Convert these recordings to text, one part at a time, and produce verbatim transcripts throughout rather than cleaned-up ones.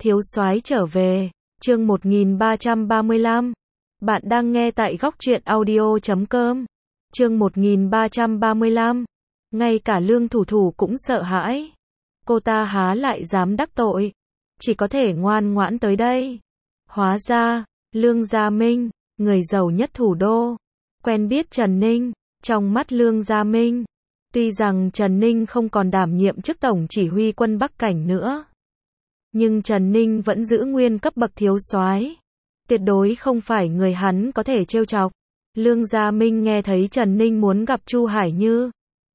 Thiếu soái trở về, chương một nghìn ba trăm ba mươi lăm. Bạn đang nghe tại góc truyện audio chấm com. Chương một nghìn ba trăm ba mươi lăm. Ngay cả Lương Thủ Thủ cũng sợ hãi. Cô ta há lại dám đắc tội, chỉ có thể ngoan ngoãn tới đây. Hóa ra, Lương Gia Minh, người giàu nhất thủ đô, quen biết Trần Ninh. Trong mắt Lương Gia Minh, tuy rằng Trần Ninh không còn đảm nhiệm chức tổng chỉ huy quân Bắc Cảnh nữa, nhưng Trần Ninh vẫn giữ nguyên cấp bậc thiếu soái, tuyệt đối không phải người hắn có thể trêu chọc. Lương Gia Minh nghe thấy Trần Ninh muốn gặp Chu Hải Như,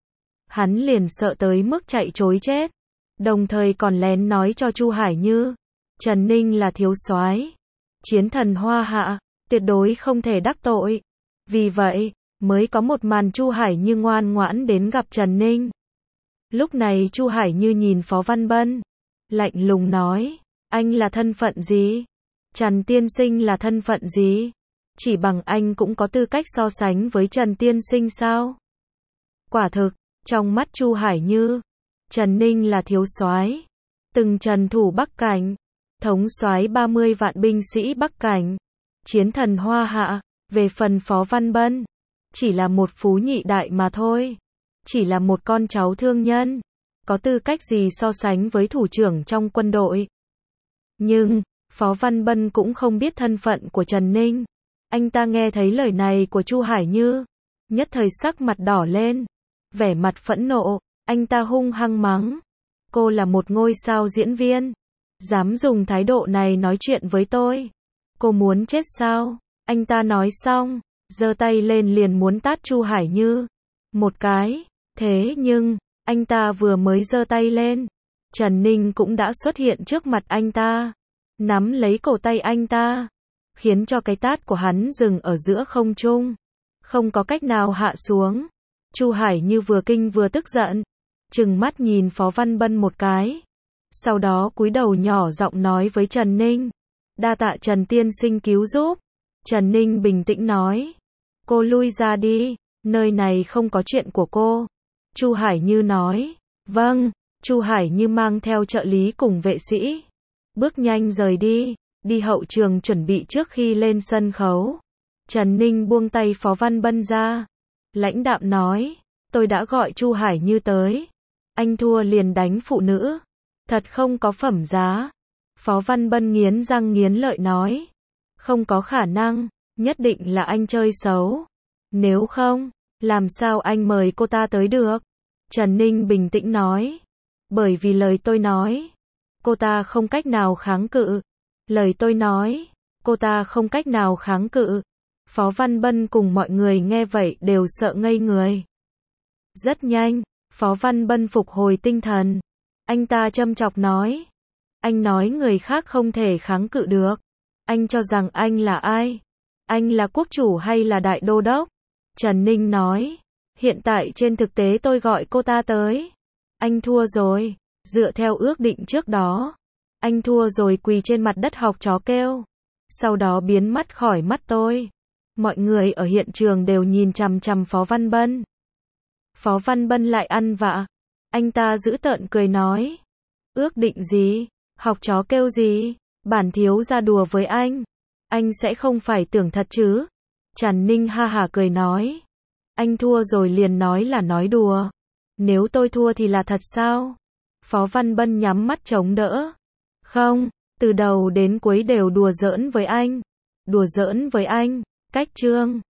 hắn liền sợ tới mức chạy trối chết, đồng thời còn lén nói cho Chu Hải Như, Trần Ninh là thiếu soái, chiến thần Hoa Hạ, tuyệt đối không thể đắc tội. Vì vậy, mới có một màn Chu Hải Như ngoan ngoãn đến gặp Trần Ninh. Lúc này Chu Hải Như nhìn Phó Văn Bân, lạnh lùng nói, anh là thân phận gì? Trần tiên sinh là thân phận gì? Chỉ bằng anh cũng có tư cách so sánh với Trần tiên sinh sao? Quả thực, trong mắt Chu Hải Như, Trần Ninh là thiếu soái, từng trần thủ Bắc Cảnh, thống soái ba mươi vạn binh sĩ Bắc Cảnh, chiến thần Hoa Hạ. Về phần Phó Văn Bân, chỉ là một phú nhị đại mà thôi, chỉ là một con cháu thương nhân, có tư cách gì so sánh với thủ trưởng trong quân đội. Nhưng, Phó Văn Bân cũng không biết thân phận của Trần Ninh. Anh ta nghe thấy lời này của Chu Hải Như, nhất thời sắc mặt đỏ lên, vẻ mặt phẫn nộ, anh ta hung hăng mắng, cô là một ngôi sao diễn viên, dám dùng thái độ này nói chuyện với tôi, cô muốn chết sao? Anh ta nói xong, giơ tay lên liền muốn tát Chu Hải Như một cái, thế nhưng, anh ta vừa mới giơ tay lên, Trần Ninh cũng đã xuất hiện trước mặt anh ta, nắm lấy cổ tay anh ta, khiến cho cái tát của hắn dừng ở giữa không trung, không có cách nào hạ xuống. Chu Hải Như vừa kinh vừa tức giận, trừng mắt nhìn Phó Văn Bân một cái, sau đó cúi đầu nhỏ giọng nói với Trần Ninh, đa tạ Trần tiên sinh cứu giúp. Trần Ninh bình tĩnh nói, cô lui ra đi, nơi này không có chuyện của cô. Chu Hải Như nói, vâng. Chu Hải Như mang theo trợ lý cùng vệ sĩ, bước nhanh rời đi, đi hậu trường chuẩn bị trước khi lên sân khấu. Trần Ninh buông tay Phó Văn Bân ra, lãnh đạm nói, tôi đã gọi Chu Hải Như tới, anh thua liền đánh phụ nữ, thật không có phẩm giá. Phó Văn Bân nghiến răng nghiến lợi nói, không có khả năng, nhất định là anh chơi xấu. Nếu không, làm sao anh mời cô ta tới được? Trần Ninh bình tĩnh nói, bởi vì lời tôi nói, cô ta không cách nào kháng cự. Lời tôi nói, cô ta không cách nào kháng cự. Phó Văn Bân cùng mọi người nghe vậy đều sợ ngây người. Rất nhanh, Phó Văn Bân phục hồi tinh thần. Anh ta châm chọc nói, anh nói người khác không thể kháng cự được. Anh cho rằng anh là ai? Anh là quốc chủ hay là đại đô đốc? Trần Ninh nói, hiện tại trên thực tế tôi gọi cô ta tới. Anh thua rồi, dựa theo ước định trước đó. Anh thua rồi quỳ trên mặt đất học chó kêu. Sau đó biến mất khỏi mắt tôi. Mọi người ở hiện trường đều nhìn chằm chằm Phó Văn Bân. Phó Văn Bân lại ăn vạ. Anh ta giễu tợn cười nói, ước định gì? Học chó kêu gì? Bản thiếu ra đùa với anh, anh sẽ không phải tưởng thật chứ? Trần Ninh ha hả cười nói, anh thua rồi liền nói là nói đùa, nếu tôi thua thì là thật sao? Phó Văn Bân nhắm mắt chống đỡ, không, từ đầu đến cuối đều đùa giỡn với anh, đùa giỡn với anh, cách chương.